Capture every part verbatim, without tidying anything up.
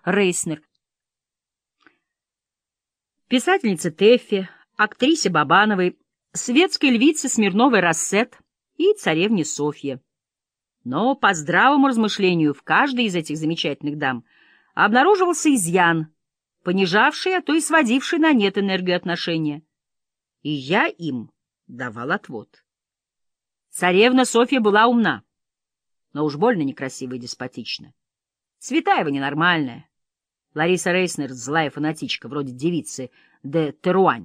Рейснер, писательнице Тэффи, актрисе Бабановой, светской львице Смирновой-Рассет и царевне Софье. Но по здравому размышлению в каждой из этих замечательных дам обнаруживался изъян, понижавший, а то и сводивший на нет энергию отношения. И я им давал отвод. Царевна Софья была умна, но уж больно некрасивая и деспотична. Цветаева ненормальная. Лариса Рейснер — злая фанатичка, вроде девицы де Теруань.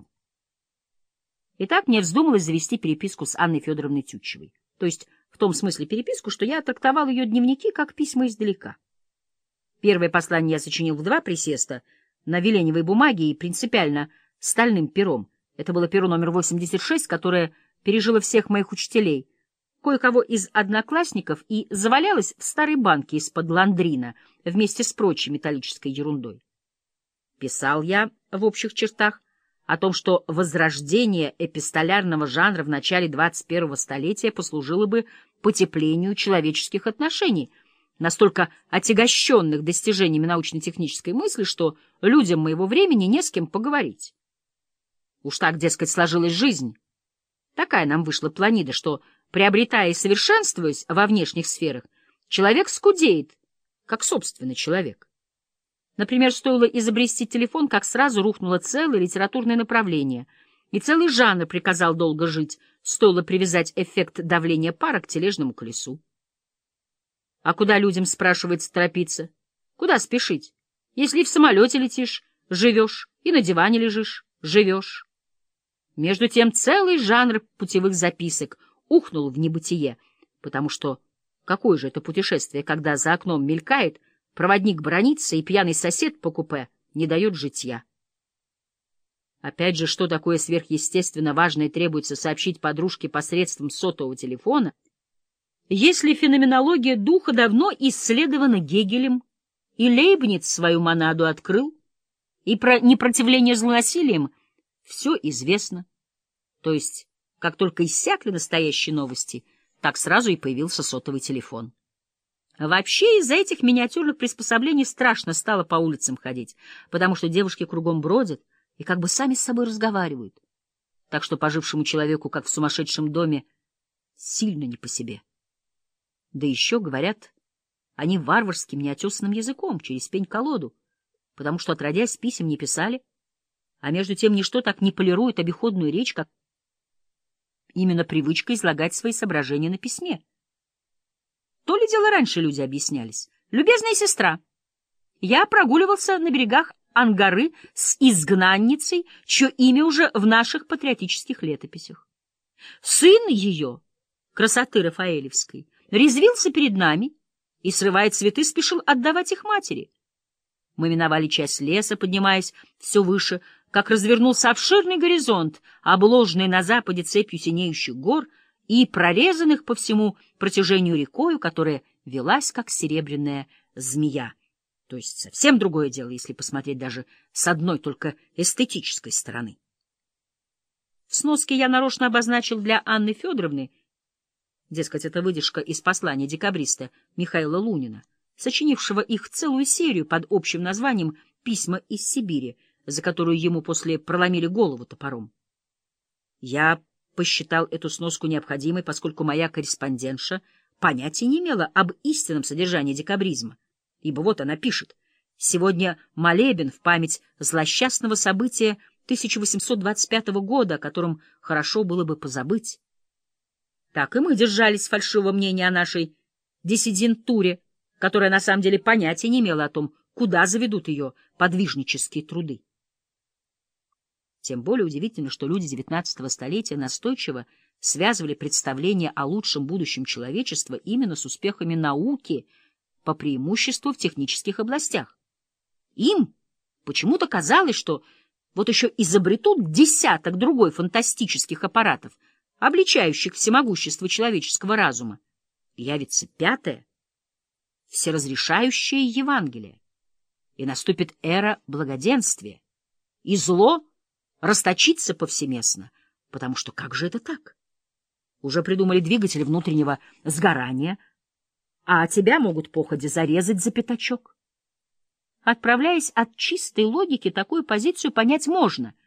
И так мне вздумалось завести переписку с Анной Федоровной Тютчевой. То есть в том смысле переписку, что я трактовал ее дневники как письма издалека. Первое послание я сочинил в два присеста на веленевой бумаге и принципиально стальным пером. Это было перо номер восемьдесят шесть, которое пережило всех моих учителей, кое-кого из одноклассников, и завалялось в старой банке из-под ландрина вместе с прочей металлической ерундой. Писал я в общих чертах о том, что возрождение эпистолярного жанра в начале двадцать первого столетия послужило бы потеплению человеческих отношений, настолько отягощенных достижениями научно-технической мысли, что людям моего времени не с кем поговорить. Уж так, дескать, сложилась жизнь. Такая нам вышла планида, что, приобретая и совершенствуясь во внешних сферах, человек скудеет, как собственный человек. Например, стоило изобрести телефон, как сразу рухнуло целое литературное направление, и целый жанр приказал долго жить, стоило привязать эффект давления пара к тележному колесу. А куда людям, спрашивается, торопиться? Куда спешить? Если и в самолете летишь, живешь, и на диване лежишь, живешь. Между тем целый жанр путевых записок ухнул в небытие, потому что какое же это путешествие, когда за окном мелькает, проводник бранится, и пьяный сосед по купе не дает житья. Опять же, что такое сверхъестественно важное требуется сообщить подружке посредством сотового телефона, если феноменология духа давно исследована Гегелем, и Лейбниц свою монаду открыл, и про непротивление злонасилием все известно. То есть, как только иссякли настоящие новости, так сразу и появился сотовый телефон. Вообще из-за этих миниатюрных приспособлений страшно стало по улицам ходить, потому что девушки кругом бродят и как бы сами с собой разговаривают. Так что пожившему человеку, как в сумасшедшем доме, сильно не по себе. Да еще, говорят, они варварским неотесанным языком, через пень-колоду, потому что, отродясь, писем не писали, а между тем ничто так не полирует обиходную речь, как именно привычка излагать свои соображения на письме. То ли дело раньше люди объяснялись. «Любезная сестра, я прогуливался на берегах Ангары с изгнанницей, чье имя уже в наших патриотических летописях. Сын ее, красоты Рафаэлевской, резвился перед нами и, срывая цветы, спешил отдавать их матери. Мы миновали часть леса, поднимаясь все выше, как развернулся обширный горизонт, обложенный на западе цепью синеющих гор и прорезанных по всему протяжению рекою, которая велась, как серебряная змея. То есть совсем другое дело, если посмотреть даже с одной только эстетической стороны. В сноске я нарочно обозначил для Анны Федоровны, дескать, это выдержка из послания декабриста Михаила Лунина, сочинившего их целую серию под общим названием «Письма из Сибири», за которую ему после проломили голову топором. Я посчитал эту сноску необходимой, поскольку моя корреспондентша понятия не имела об истинном содержании декабризма, ибо вот она пишет: «Сегодня молебен в память злосчастного события тысяча восемьсот двадцать пятого года, о котором хорошо было бы позабыть». Так и мы держались фальшивого мнения о нашей диссидентуре, которая на самом деле понятия не имела о том, куда заведут ее подвижнические труды. Тем более удивительно, что люди девятнадцатого столетия настойчиво связывали представление о лучшем будущем человечества именно с успехами науки, по преимуществу в технических областях. Им почему-то казалось, что вот еще изобретут десяток другой фантастических аппаратов, обличающих всемогущество человеческого разума, явится пятое, всеразрешающее Евангелие, и наступит эра благоденствия, и зло расточится повсеместно, потому что как же это так? Уже придумали двигатели внутреннего сгорания, а тебя могут походя зарезать за пятачок. Отправляясь от чистой логики, такую позицию понять можно —